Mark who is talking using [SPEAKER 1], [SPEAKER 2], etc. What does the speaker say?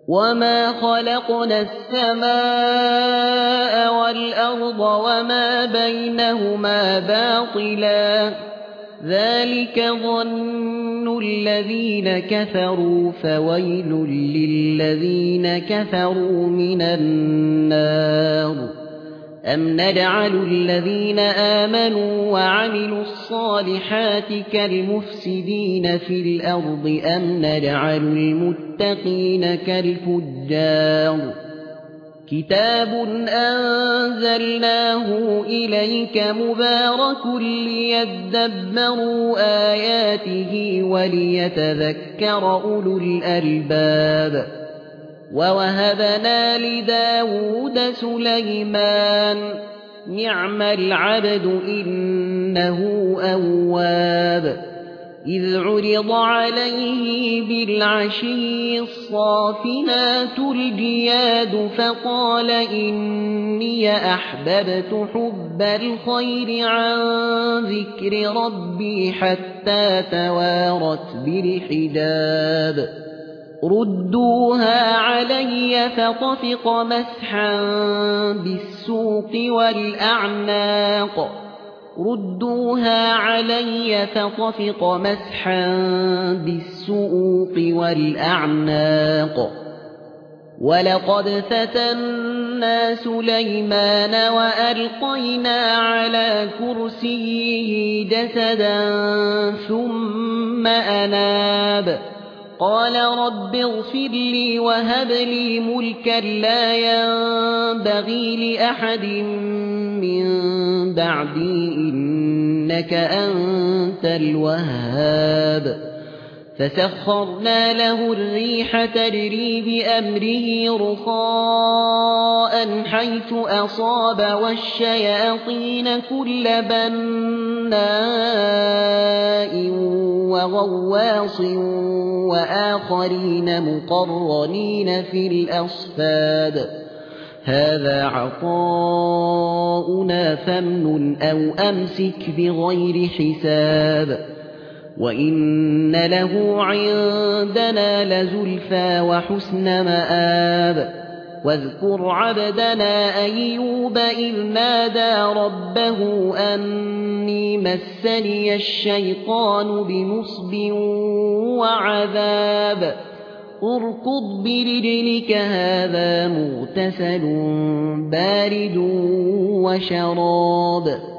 [SPEAKER 1] وما خلقنا السماء والأرض وما بينهما باطلا ذلك ظن الذين كفروا فويل للذين كفروا من النار أم نجعل الذين آمنوا وعملوا الصالحات كالمفسدين في الأرض أم نجعل المتقين كالفجار كتاب أنزلناه إليك مبارك ليدبروا آياته وليتذكر أولو الألباب ووهبنا لداود سليمان نعم العبد إنه أواب إذ عرض عليه بالعشي الصافنات الجياد فقال إني أحببت حب الخير عن ذكر ربي حتى توارت بالحجاب ردوها علي فطفق مسحا بالسوق والأعناق ردوها علي فطفق مسحا بالسوق والأعناق ولقد فتنا سليمان وألقينا على كرسيه جسدا ثم أناب قال رب اغفر لي وهب لي ملكا لا ينبغي لأحد من بعدي إنك أنت الوهاب فسخرنا له الريح تجري بأمره رخاء حيث أصاب والشياطين كل بناء وغواص وآخرين مقرنين في الأصفاد هذا عطاؤنا فامنن أو أمسك بغير حساب وإن له عندنا لزلفى وحسن مآب واذكر عبدنا أيوب إذ نادى ربه أني مسني الشيطان بنصب وعذاب اركض برجلك هذا مغتسل بارد وشراب